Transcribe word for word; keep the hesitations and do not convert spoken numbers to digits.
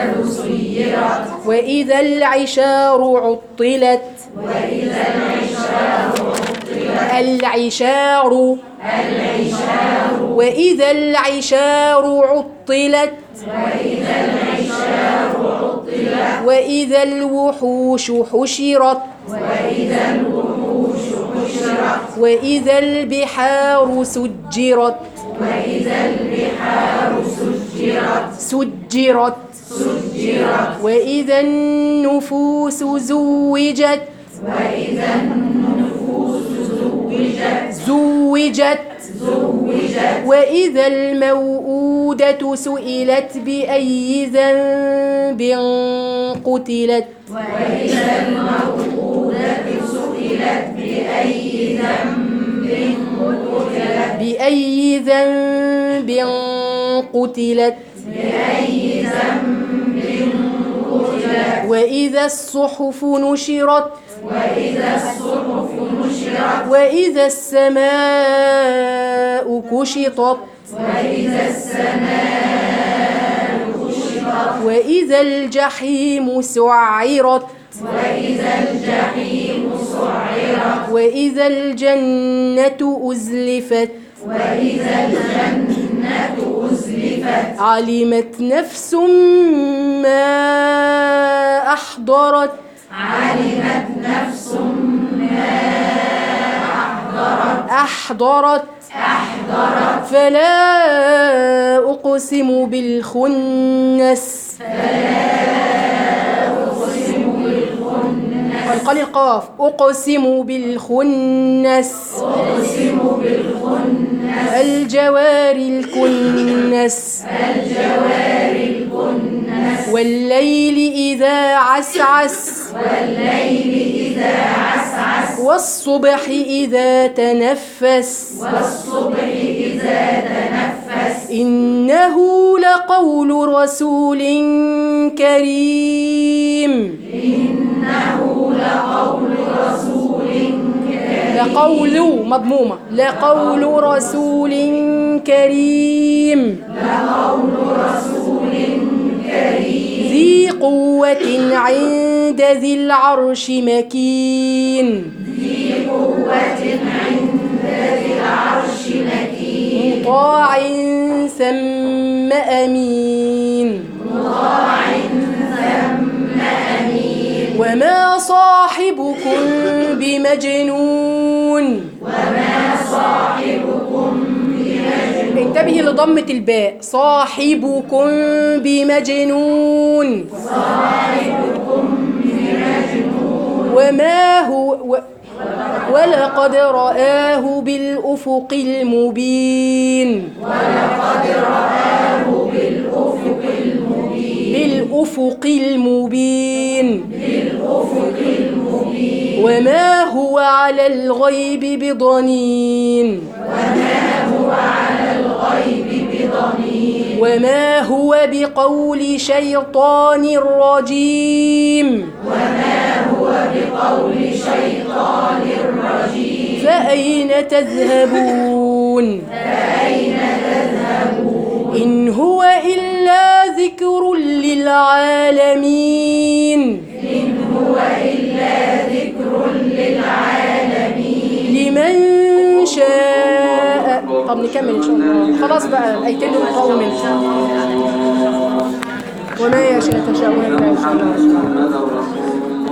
الجبال سيرت وإذا العشار عطلت وإذا العشار عطلت العشار العشار وإذا العشار عطلت وإذا العشار عطلت وإذا الوحوش حشرت وإذا الوحوش حشرت وإذا البحار سجرت وإذا البحار سجرت سجرت سجرت وإذا النفوس زوجت وإذا النفوس زوجت زوجت زوجت وإذا الموءودة سئلت بأي ذنب قتلت وإذا الموءودة سئلت بأي ذنب قتلت بأي ذنب قتلت بأي ذنب قتلت وإذا الصحف نشرت وإذا الصحف نشرت وإذا السماء كشطت وإذا السماء كشطت وإذا الجحيم سعرت وإذا الجحيم سعرت وإذا الجنة أزلفت وإذا الجنة أزلفت علمت نفس ما أحضرت علمت نفس ما أحضرت أحضرت أحضرت فلا أقسم بالخنس أقسم بالخنس قال القاف أقسم بالخنس أقسم بالخنس الجوار الكنس الجوار الكنس والليل إذا عسعس والليل إذا عسعس والصبح إذا تنفس والصبح إذا تنفس إنه لقول رسول كريم إنه لقول رسول كريم لقول مضمومة لقول رسول كريم لقول رسول كريم ذي قوة عند ذي العرش مكين ذي قوة عند ذي العرش مكين مطاع ثم أمين مطاع ثم أمين وما صاحبكم بمجنون وما صاحبكم بمجنون انتبهي لضمة الباء صاحبكم بمجنون صاحبكم بمجنون وما هو و ولقد رآه بالأفق المبين ولقد رآه بالأفق المبين بالأفق المبين بالأفق المبين وما هو على الغيب بضنين وما هو على الغيب بضنين وما هو بقول شيطان رجيم وما هو بقول شيطان رجيم فأين تذهبون فأين تذهبون إن هو إلا ذكر للعالمين إن هو إلا ذكر للعالمين لمن شاء طب نكمل إن شاء الله خلاص بقى الآيتين اللي نقرأوا منها وما يشاء تشاءون إلا إن شاء الله